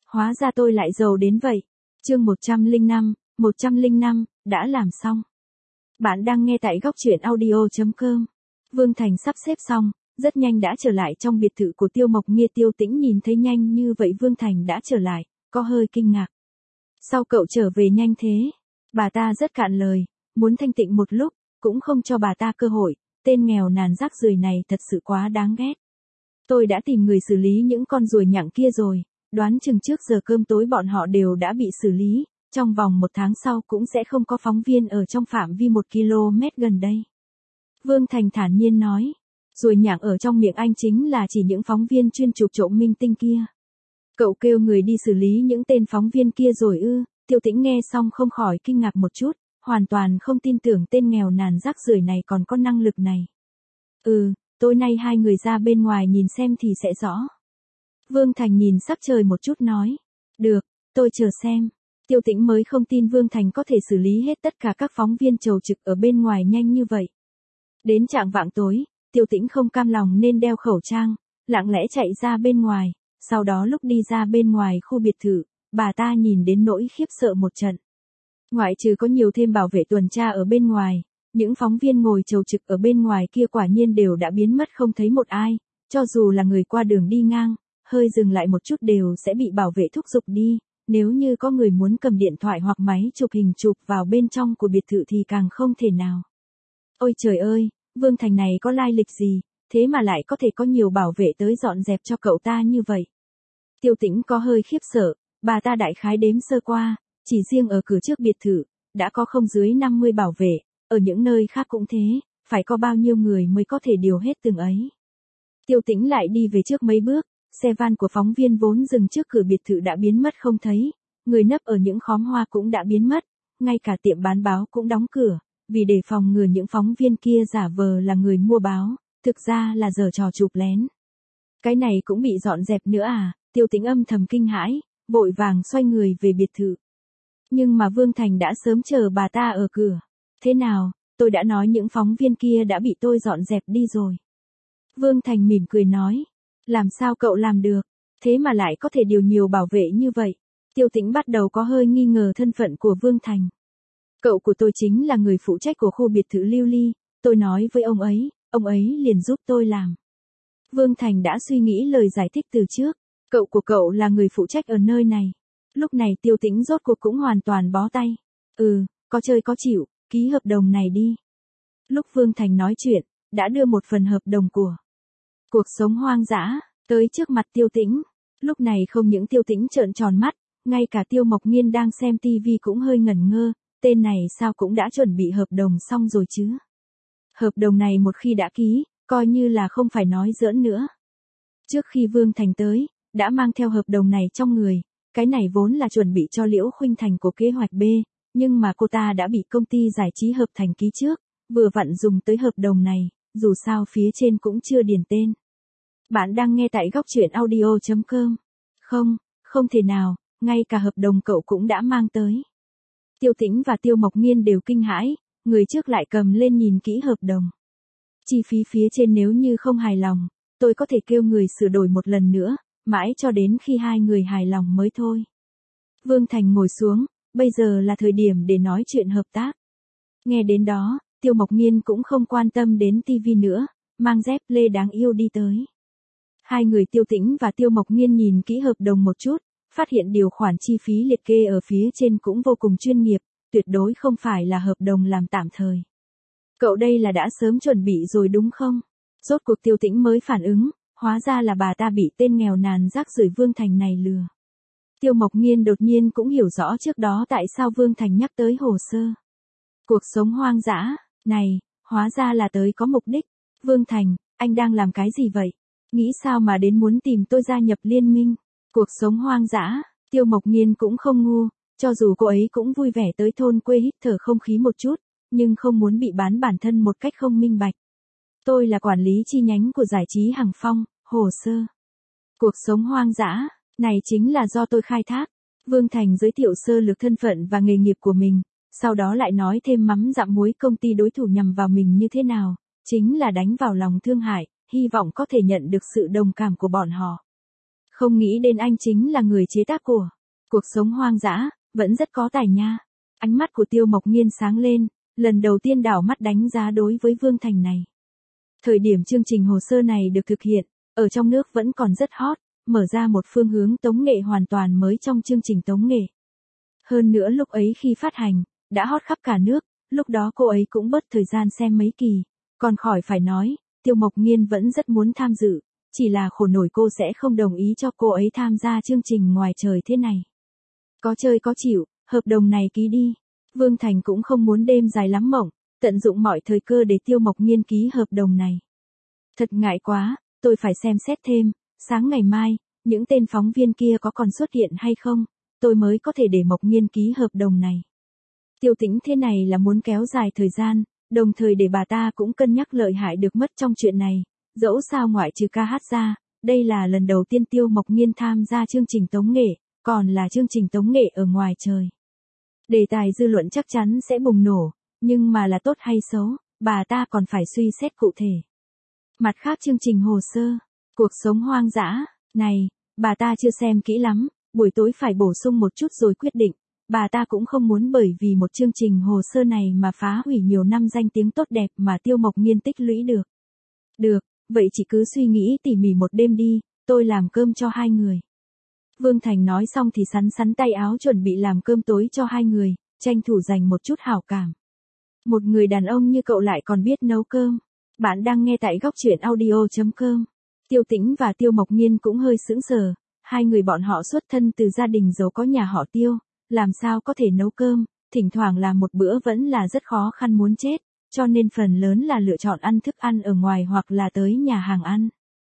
Hóa ra tôi lại giàu đến vậy. Chương 105, đã làm xong. Bạn đang nghe tại góc truyện audio.com. Vương Thành sắp xếp xong, rất nhanh đã trở lại trong biệt thự của Tiêu Mộc Nghiên. Tiêu Tĩnh nhìn thấy nhanh như vậy Vương Thành đã trở lại, có hơi kinh ngạc. Sao cậu trở về nhanh thế? Bà ta rất cạn lời, muốn thanh tịnh một lúc, cũng không cho bà ta cơ hội, tên nghèo nàn rác rưởi này thật sự quá đáng ghét. Tôi đã tìm người xử lý những con ruồi nhặng kia rồi, đoán chừng trước giờ cơm tối bọn họ đều đã bị xử lý, trong vòng 1 tháng sau cũng sẽ không có phóng viên ở trong phạm vi 1 km gần đây. Vương Thành thản nhiên nói, ruồi nhặng ở trong miệng anh chính là chỉ những phóng viên chuyên chụp trộm minh tinh kia. Cậu kêu người đi xử lý những tên phóng viên kia rồi ư? Tiêu Tĩnh nghe xong không khỏi kinh ngạc một chút, hoàn toàn không tin tưởng tên nghèo nàn rác rưởi này còn có năng lực này. Tối nay hai người ra bên ngoài nhìn xem thì sẽ rõ. Vương Thành nhìn sắc trời một chút nói. Được, tôi chờ xem. Tiêu Tĩnh mới không tin Vương Thành có thể xử lý hết tất cả các phóng viên chầu trực ở bên ngoài nhanh như vậy. Đến chạng vạng tối, Tiêu Tĩnh không cam lòng nên đeo khẩu trang, lặng lẽ chạy ra bên ngoài, sau đó lúc đi ra bên ngoài khu biệt thự, bà ta nhìn đến nỗi khiếp sợ một trận. Ngoại trừ có nhiều thêm bảo vệ tuần tra ở bên ngoài, những phóng viên ngồi chầu trực ở bên ngoài kia quả nhiên đều đã biến mất không thấy một ai, cho dù là người qua đường đi ngang, hơi dừng lại một chút đều sẽ bị bảo vệ thúc giục đi, nếu như có người muốn cầm điện thoại hoặc máy chụp hình chụp vào bên trong của biệt thự thì càng không thể nào. Ôi trời ơi, Vương Thành này có lai lịch gì, thế mà lại có thể có nhiều bảo vệ tới dọn dẹp cho cậu ta như vậy. Tiêu Tĩnh có hơi khiếp sợ, bà ta đại khái đếm sơ qua, chỉ riêng ở cửa trước biệt thự, đã có không dưới 50 bảo vệ, ở những nơi khác cũng thế, phải có bao nhiêu người mới có thể điều hết từng ấy. Tiêu Tĩnh lại đi về trước mấy bước, xe van của phóng viên vốn dừng trước cửa biệt thự đã biến mất không thấy, người nấp ở những khóm hoa cũng đã biến mất, ngay cả tiệm bán báo cũng đóng cửa, vì để phòng ngừa những phóng viên kia giả vờ là người mua báo, thực ra là giở trò chụp lén. Cái này cũng bị dọn dẹp nữa à? Tiêu Tĩnh âm thầm kinh hãi, vội vàng xoay người về biệt thự. Nhưng mà Vương Thành đã sớm chờ bà ta ở cửa. Thế nào, tôi đã nói những phóng viên kia đã bị tôi dọn dẹp đi rồi. Vương Thành mỉm cười nói, làm sao cậu làm được, thế mà lại có thể điều nhiều bảo vệ như vậy. Tiêu Tĩnh bắt đầu có hơi nghi ngờ thân phận của Vương Thành. Cậu của tôi chính là người phụ trách của khu biệt thự Lưu Ly, tôi nói với ông ấy liền giúp tôi làm. Vương Thành đã suy nghĩ lời giải thích từ trước, cậu của cậu là người phụ trách ở nơi này. Lúc này Tiêu Tĩnh rốt cuộc cũng hoàn toàn bó tay. Có chơi có chịu, ký hợp đồng này đi. Lúc Vương Thành nói chuyện, đã đưa một phần hợp đồng của Cuộc Sống Hoang Dã tới trước mặt Tiêu Tĩnh. Lúc này không những Tiêu Tĩnh trợn tròn mắt, ngay cả Tiêu Mộc Nghiên đang xem tivi cũng hơi ngẩn ngơ, tên này sao cũng đã chuẩn bị hợp đồng xong rồi chứ. Hợp đồng này một khi đã ký, coi như là không phải nói giỡn nữa. Trước khi Vương Thành tới, đã mang theo hợp đồng này trong người, cái này vốn là chuẩn bị cho Liễu Khuynh Thành của kế hoạch B, nhưng mà cô ta đã bị công ty giải trí Hợp Thành ký trước, vừa vặn dùng tới hợp đồng này, dù sao phía trên cũng chưa điền tên. Bạn đang nghe tại góc truyện audio.com. Không thể nào, ngay cả hợp đồng cậu cũng đã mang tới. Tiêu Tĩnh và Tiêu Mộc Nghiên đều kinh hãi, người trước lại cầm lên nhìn kỹ hợp đồng. Chi phí phía trên nếu như không hài lòng, tôi có thể kêu người sửa đổi một lần nữa, mãi cho đến khi hai người hài lòng mới thôi. Vương Thành ngồi xuống, bây giờ là thời điểm để nói chuyện hợp tác. Nghe đến đó, Tiêu Mộc Nghiên cũng không quan tâm đến tivi nữa, mang dép lê đáng yêu đi tới. Hai người Tiêu Tĩnh và Tiêu Mộc Nghiên nhìn kỹ hợp đồng một chút, phát hiện điều khoản chi phí liệt kê ở phía trên cũng vô cùng chuyên nghiệp, tuyệt đối không phải là hợp đồng làm tạm thời. Cậu đây là đã sớm chuẩn bị rồi đúng không? Rốt cuộc Tiêu Tĩnh mới phản ứng, hóa ra là bà ta bị tên nghèo nàn rác rưởi Vương Thành này lừa. Tiêu Mộc Nghiên đột nhiên cũng hiểu rõ trước đó tại sao Vương Thành nhắc tới hồ sơ Cuộc Sống Hoang Dã này, hóa ra là tới có mục đích. Vương Thành, anh đang làm cái gì vậy? Nghĩ sao mà đến muốn tìm tôi gia nhập liên minh? Cuộc Sống Hoang Dã, Tiêu Mộc Nghiên cũng không ngu, cho dù cô ấy cũng vui vẻ tới thôn quê hít thở không khí một chút, nhưng không muốn bị bán bản thân một cách không minh bạch. Tôi là quản lý chi nhánh của giải trí Hằng Phong, hồ sơ Cuộc Sống Hoang Dã này chính là do tôi khai thác. Vương Thành giới thiệu sơ lược thân phận và nghề nghiệp của mình, sau đó lại nói thêm mắm dặm muối công ty đối thủ nhằm vào mình như thế nào, chính là đánh vào lòng thương hại, hy vọng có thể nhận được sự đồng cảm của bọn họ. Không nghĩ đến anh chính là người chế tác của Cuộc Sống Hoang Dã, vẫn rất có tài nha. Ánh mắt của Tiêu Mộc Nghiên sáng lên, lần đầu tiên đảo mắt đánh giá đối với Vương Thành này. Thời điểm chương trình hồ sơ này được thực hiện, ở trong nước vẫn còn rất hot, mở ra một phương hướng tống nghệ hoàn toàn mới trong chương trình tống nghệ. Hơn nữa lúc ấy khi phát hành, đã hot khắp cả nước, lúc đó cô ấy cũng bớt thời gian xem mấy kỳ. Còn khỏi phải nói, Tiêu Mộc Nghiên vẫn rất muốn tham dự, chỉ là khổ nổi cô sẽ không đồng ý cho cô ấy tham gia chương trình ngoài trời thế này. Có chơi có chịu, hợp đồng này ký đi. Vương Thành cũng không muốn đêm dài lắm mộng, tận dụng mọi thời cơ để Tiêu Mộc Nghiên ký hợp đồng này. Thật ngại quá, tôi phải xem xét thêm, sáng ngày mai, những tên phóng viên kia có còn xuất hiện hay không, tôi mới có thể để Mộc Nghiên ký hợp đồng này. Tiêu Tĩnh thế này là muốn kéo dài thời gian, đồng thời để bà ta cũng cân nhắc lợi hại được mất trong chuyện này. Dẫu sao ngoại trừ ca hát ra, đây là lần đầu tiên Tiêu Mộc Nghiên tham gia chương trình tống nghệ, còn là chương trình tống nghệ ở ngoài trời. Đề tài dư luận chắc chắn sẽ bùng nổ, nhưng mà là tốt hay xấu, bà ta còn phải suy xét cụ thể. Mặt khác chương trình hồ sơ, Cuộc Sống Hoang Dã, này, bà ta chưa xem kỹ lắm, buổi tối phải bổ sung một chút rồi quyết định. Bà ta cũng không muốn bởi vì một chương trình hồ sơ này mà phá hủy nhiều năm danh tiếng tốt đẹp mà Tiêu Mộc Nghiên tích lũy được. Được, vậy chỉ cứ suy nghĩ tỉ mỉ một đêm đi, tôi làm cơm cho hai người. Vương Thành nói xong thì sắn sắn tay áo chuẩn bị làm cơm tối cho hai người, tranh thủ dành một chút hảo cảm. Một người đàn ông như cậu lại còn biết nấu cơm. Bạn đang nghe tại góc truyện audio.com. Tiêu Tĩnh và Tiêu Mộc Nghiên cũng hơi sững sờ, hai người bọn họ xuất thân từ gia đình giàu có nhà họ Tiêu, làm sao có thể nấu cơm, thỉnh thoảng làm một bữa vẫn là rất khó khăn muốn chết, cho nên phần lớn là lựa chọn ăn thức ăn ở ngoài hoặc là tới nhà hàng ăn.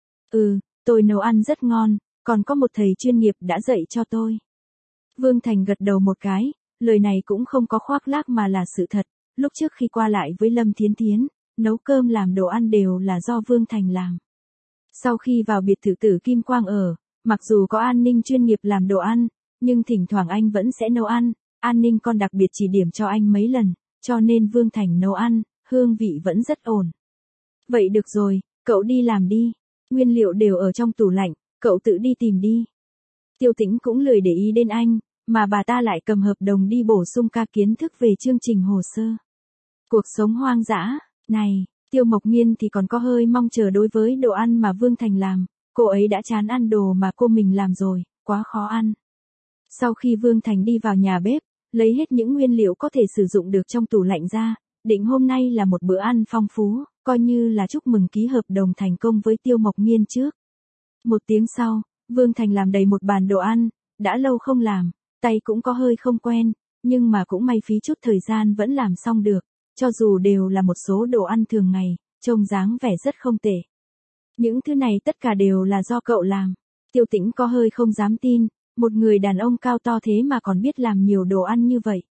Tôi nấu ăn rất ngon, còn có một thầy chuyên nghiệp đã dạy cho tôi. Vương Thành gật đầu một cái, lời này cũng không có khoác lác mà là sự thật, lúc trước khi qua lại với Lâm Thiến Thiến, nấu cơm làm đồ ăn đều là do Vương Thành làm. Sau khi vào biệt thự Tử Kim Quang ở, mặc dù có An Ninh chuyên nghiệp làm đồ ăn, nhưng thỉnh thoảng anh vẫn sẽ nấu ăn, An Ninh còn đặc biệt chỉ điểm cho anh mấy lần, cho nên Vương Thành nấu ăn, hương vị vẫn rất ổn. Vậy được rồi, cậu đi làm đi, nguyên liệu đều ở trong tủ lạnh, cậu tự đi tìm đi. Tiêu Tĩnh cũng lười để ý đến anh, mà bà ta lại cầm hợp đồng đi bổ sung ca kiến thức về chương trình hồ sơ. Cuộc Sống Hoang Dã, này, Tiêu Mộc Nghiên thì còn có hơi mong chờ đối với đồ ăn mà Vương Thành làm, cô ấy đã chán ăn đồ mà cô mình làm rồi, quá khó ăn. Sau khi Vương Thành đi vào nhà bếp, lấy hết những nguyên liệu có thể sử dụng được trong tủ lạnh ra, định hôm nay là một bữa ăn phong phú, coi như là chúc mừng ký hợp đồng thành công với Tiêu Mộc Nghiên trước. Một tiếng sau, Vương Thành làm đầy một bàn đồ ăn, đã lâu không làm, tay cũng có hơi không quen, nhưng mà cũng may phí chút thời gian vẫn làm xong được, cho dù đều là một số đồ ăn thường ngày, trông dáng vẻ rất không tệ. Những thứ này tất cả đều là do cậu làm. Tiêu Tĩnh có hơi không dám tin, một người đàn ông cao to thế mà còn biết làm nhiều đồ ăn như vậy.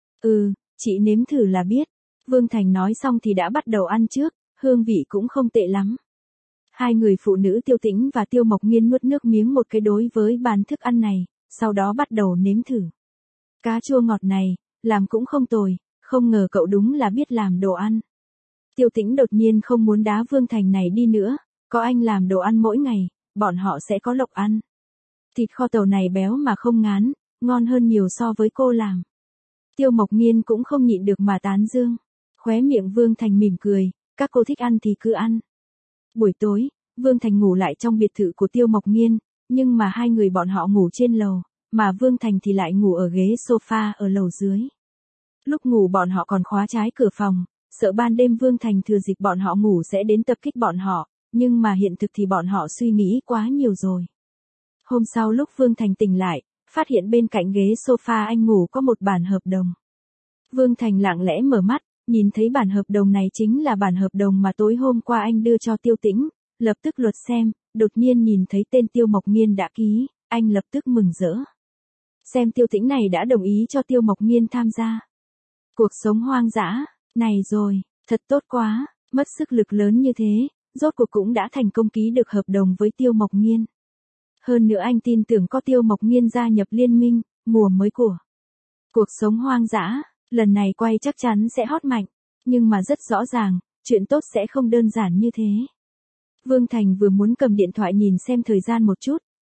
Chị nếm thử là biết. Vương Thành nói xong thì đã bắt đầu ăn trước, hương vị cũng không tệ lắm. Hai người phụ nữ Tiêu Tĩnh và Tiêu Mộc Nghiên nuốt nước miếng một cái đối với bàn thức ăn này, sau đó bắt đầu nếm thử. Cá chua ngọt này, làm cũng không tồi, không ngờ cậu đúng là biết làm đồ ăn. Tiêu Tĩnh đột nhiên không muốn đá Vương Thành này đi nữa, có anh làm đồ ăn mỗi ngày, bọn họ sẽ có lộc ăn. Thịt kho tàu này béo mà không ngán, ngon hơn nhiều so với cô làm. Tiêu Mộc Nghiên cũng không nhịn được mà tán dương. Khóe miệng Vương Thành mỉm cười, các cô thích ăn thì cứ ăn. Buổi tối, Vương Thành ngủ lại trong biệt thự của Tiêu Mộc Nghiên, nhưng mà hai người bọn họ ngủ trên lầu, mà Vương Thành thì lại ngủ ở ghế sofa ở lầu dưới. Lúc ngủ bọn họ còn khóa trái cửa phòng, sợ ban đêm Vương Thành thừa dịp bọn họ ngủ sẽ đến tập kích bọn họ, nhưng mà hiện thực thì bọn họ suy nghĩ quá nhiều rồi. Hôm sau lúc Vương Thành tỉnh lại, phát hiện bên cạnh ghế sofa anh ngủ có một bản hợp đồng. Vương Thành lặng lẽ mở mắt, nhìn thấy bản hợp đồng này chính là bản hợp đồng mà tối hôm qua anh đưa cho Tiêu Tĩnh, lập tức lật xem, đột nhiên nhìn thấy tên Tiêu Mộc Nghiên đã ký, anh lập tức mừng rỡ. Xem Tiêu Tĩnh này đã đồng ý cho Tiêu Mộc Nghiên tham gia. Cuộc Sống Hoang Dã, này rồi, thật tốt quá, mất sức lực lớn như thế, rốt cuộc cũng đã thành công ký được hợp đồng với Tiêu Mộc Nghiên. Hơn nữa anh tin tưởng có Tiêu Mộc Nghiên gia nhập liên minh, mùa mới của Cuộc Sống Hoang Dã, lần này quay chắc chắn sẽ hot mạnh, nhưng mà rất rõ ràng, chuyện tốt sẽ không đơn giản như thế. Vương Thành vừa muốn cầm điện thoại nhìn xem thời gian một chút,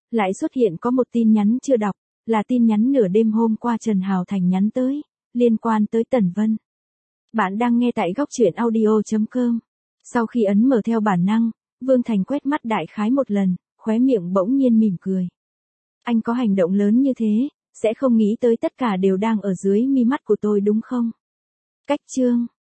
lại xuất hiện có một tin nhắn chưa đọc, là tin nhắn nửa đêm hôm qua Trần Hào Thành nhắn tới, liên quan tới Tần Vân. Bạn đang nghe tại góc truyện audio.com. Sau khi ấn mở theo bản năng, Vương Thành quét mắt đại khái một lần, khóe miệng bỗng nhiên mỉm cười. Anh có hành động lớn như thế, sẽ không nghĩ tới tất cả đều đang ở dưới mi mắt của tôi đúng không? Cách chương